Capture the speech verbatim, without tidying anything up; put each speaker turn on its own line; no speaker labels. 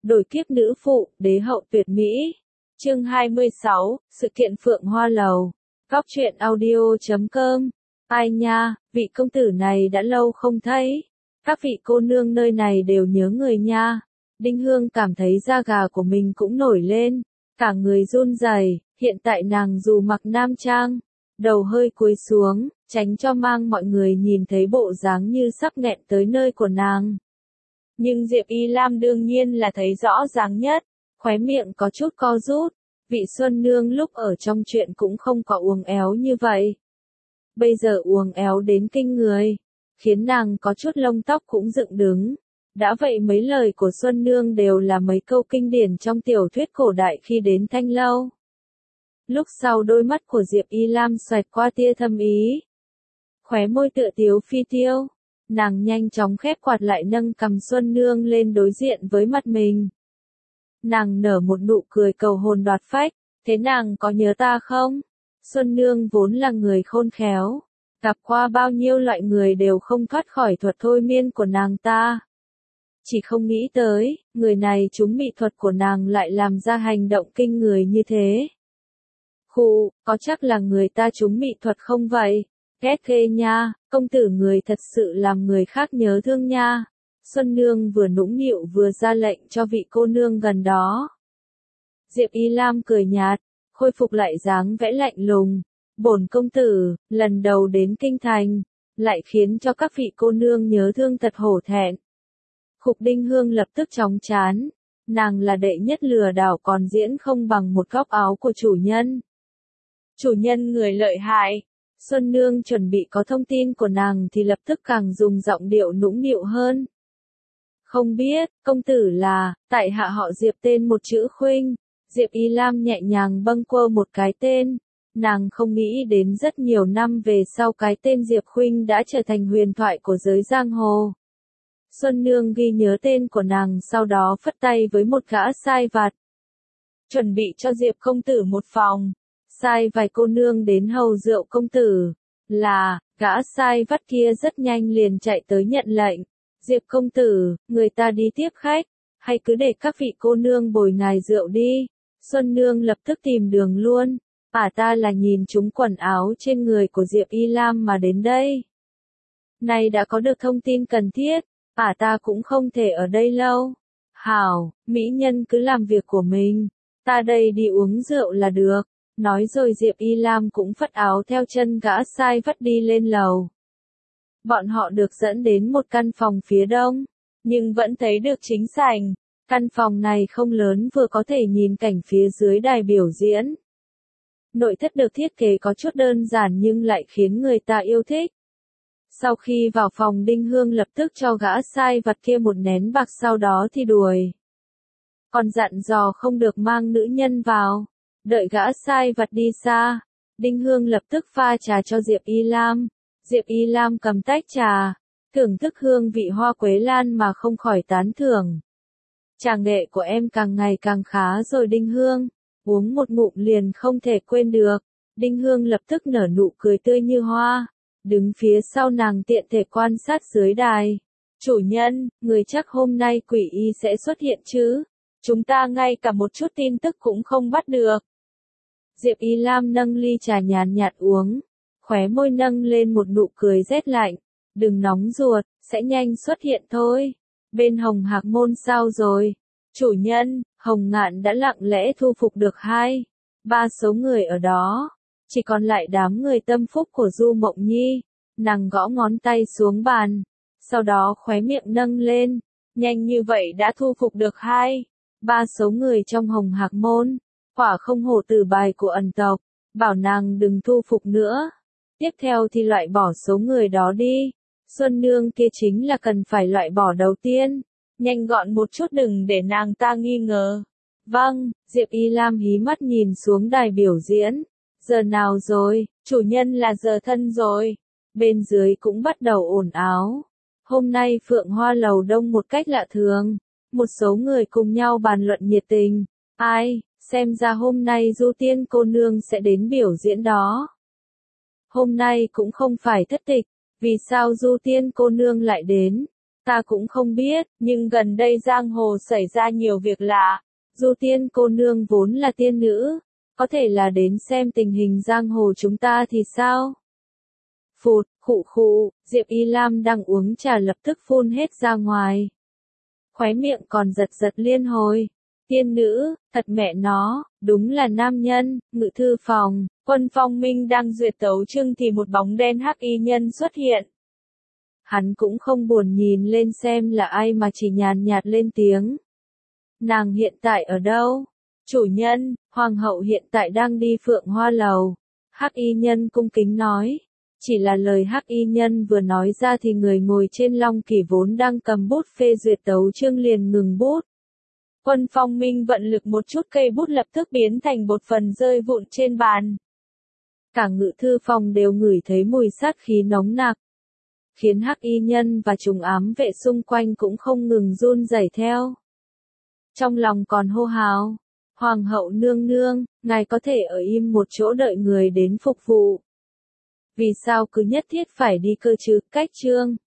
Đổi kiếp nữ phụ, đế hậu tuyệt mỹ. Chương hai mươi sáu, sự kiện Phượng Hoa Lầu. Góc truyện audio chấm com. Ai nha, vị công tử này đã lâu không thấy. Các vị cô nương nơi này đều nhớ người nha. Đinh Hương cảm thấy da gà của mình cũng nổi lên. Cả người run rẩy. Hiện tại nàng dù mặc nam trang, đầu hơi cúi xuống, tránh cho mang mọi người nhìn thấy bộ dáng như sắp nghẹn tới nơi của nàng. Nhưng Diệp Y Lam đương nhiên là thấy rõ ràng nhất, khóe miệng có chút co rút, vị Xuân Nương lúc ở trong chuyện cũng không có uồng éo như vậy. Bây giờ uồng éo đến kinh người, khiến nàng có chút lông tóc cũng dựng đứng. Đã vậy mấy lời của Xuân Nương đều là mấy câu kinh điển trong tiểu thuyết cổ đại khi đến Thanh Lâu. Lúc sau đôi mắt của Diệp Y Lam xoẹt qua tia thâm ý. Khóe môi tựa tiếu phi tiêu. Nàng nhanh chóng khép quạt lại nâng cằm Xuân Nương lên đối diện với mặt mình. Nàng nở một nụ cười cầu hồn đoạt phách, thế nàng có nhớ ta không? Xuân Nương vốn là người khôn khéo, gặp qua bao nhiêu loại người đều không thoát khỏi thuật thôi miên của nàng ta. Chỉ không nghĩ tới, người này trúng mị thuật của nàng lại làm ra hành động kinh người như thế. Khụ, có chắc là người ta trúng mị thuật không vậy? Ghét ghê nha, công tử người thật sự làm người khác nhớ thương nha. Xuân Nương vừa nũng nịu vừa ra lệnh cho vị cô nương gần đó. Diệp Y Lam cười nhạt, khôi phục lại dáng vẽ lạnh lùng. Bổn công tử, lần đầu đến kinh thành, lại khiến cho các vị cô nương nhớ thương thật hổ thẹn. Khục Đinh Hương lập tức chóng chán, nàng là đệ nhất lừa đảo còn diễn không bằng một góc áo của chủ nhân. Chủ nhân người lợi hại. Xuân Nương chuẩn bị có thông tin của nàng thì lập tức càng dùng giọng điệu nũng nịu hơn. Không biết, công tử là, tại hạ họ Diệp tên một chữ Khuynh. Diệp Y Lam nhẹ nhàng bâng quơ một cái tên. Nàng không nghĩ đến rất nhiều năm về sau cái tên Diệp Khuynh đã trở thành huyền thoại của giới giang hồ. Xuân Nương ghi nhớ tên của nàng sau đó phất tay với một gã sai vặt. Chuẩn bị cho Diệp công tử một phòng. Sai vài cô nương đến hầu rượu công tử, là, gã sai vắt kia rất nhanh liền chạy tới nhận lệnh. Diệp công tử, người ta đi tiếp khách, hay cứ để các vị cô nương bồi ngài rượu đi. Xuân Nương lập tức tìm đường luôn, ả ta là nhìn chúng quần áo trên người của Diệp Y Lam mà đến đây. Nay đã có được thông tin cần thiết, ả ta cũng không thể ở đây lâu. Hảo, mỹ nhân cứ làm việc của mình, ta đây đi uống rượu là được. Nói rồi Diệp Y Lam cũng phất áo theo chân gã sai vắt đi lên lầu. Bọn họ được dẫn đến một căn phòng phía đông, nhưng vẫn thấy được chính sảnh. Căn phòng này không lớn vừa có thể nhìn cảnh phía dưới đài biểu diễn. Nội thất được thiết kế có chút đơn giản nhưng lại khiến người ta yêu thích. Sau khi vào phòng Đinh Hương lập tức cho gã sai vặt kia một nén bạc sau đó thì đuổi. Còn dặn dò không được mang nữ nhân vào. Đợi gã sai vặt đi xa, Đinh Hương lập tức pha trà cho Diệp Y Lam. Diệp Y Lam cầm tách trà, thưởng thức hương vị hoa quế lan mà không khỏi tán thưởng. Chàng đệ của em càng ngày càng khá rồi Đinh Hương, uống một ngụm liền không thể quên được. Đinh Hương lập tức nở nụ cười tươi như hoa, đứng phía sau nàng tiện thể quan sát dưới đài. Chủ nhân, người chắc hôm nay quỷ y sẽ xuất hiện chứ? Chúng ta ngay cả một chút tin tức cũng không bắt được. Diệp Y Lam nâng ly trà nhàn nhạt uống, khóe môi nâng lên một nụ cười rét lạnh. Đừng nóng ruột, sẽ nhanh xuất hiện thôi. Bên Hồng Hạc Môn sao rồi? Chủ nhân, Hồng Ngạn đã lặng lẽ thu phục được hai, ba số người ở đó. Chỉ còn lại đám người tâm phúc của Du Mộng Nhi. Nàng gõ ngón tay xuống bàn, sau đó khóe miệng nâng lên. Nhanh như vậy đã thu phục được hai, ba số người trong Hồng Hạc Môn. Quả không hổ từ bài của ẩn tộc, bảo nàng đừng thu phục nữa. Tiếp theo thì loại bỏ số người đó đi. Xuân Nương kia chính là cần phải loại bỏ đầu tiên. Nhanh gọn một chút đừng để nàng ta nghi ngờ. Vâng, Diệp Y Lam hí mắt nhìn xuống đài biểu diễn. Giờ nào rồi, chủ nhân là giờ thân rồi. Bên dưới cũng bắt đầu ồn ào. Hôm nay Phượng Hoa Lầu đông một cách lạ thường. Một số người cùng nhau bàn luận nhiệt tình. Ai? Xem ra hôm nay Du Tiên cô nương sẽ đến biểu diễn đó. Hôm nay cũng không phải thất tịch, vì sao Du Tiên cô nương lại đến? Ta cũng không biết, nhưng gần đây giang hồ xảy ra nhiều việc lạ. Du Tiên cô nương vốn là tiên nữ, có thể là đến xem tình hình giang hồ chúng ta thì sao? Phụt, khụ khụ, Diệp Y Lam đang uống trà lập tức phun hết ra ngoài. Khóe miệng còn giật giật liên hồi. Tiên nữ, thật mẹ nó, đúng là nam nhân. Ngự thư phòng, Quân Phong Minh đang duyệt tấu chương thì một bóng đen hắc y nhân xuất hiện. Hắn cũng không buồn nhìn lên xem là ai mà chỉ nhàn nhạt lên tiếng. Nàng hiện tại ở đâu? Chủ nhân, hoàng hậu hiện tại đang đi Phượng Hoa Lầu. Hắc y nhân cung kính nói. Chỉ là lời hắc y nhân vừa nói ra thì người ngồi trên long kỷ vốn đang cầm bút phê duyệt tấu chương liền ngừng bút. Quân Phong Minh vận lực một chút, cây bút lập tức biến thành bột phần rơi vụn trên bàn. Cả ngự thư phòng đều ngửi thấy mùi sát khí nóng nặc, khiến hắc y nhân và trùng ám vệ xung quanh cũng không ngừng run rẩy theo. Trong lòng còn hô hào, Hoàng hậu nương nương, ngài có thể ở im một chỗ đợi người đến phục vụ. Vì sao cứ nhất thiết phải đi cơ chứ? Cách chương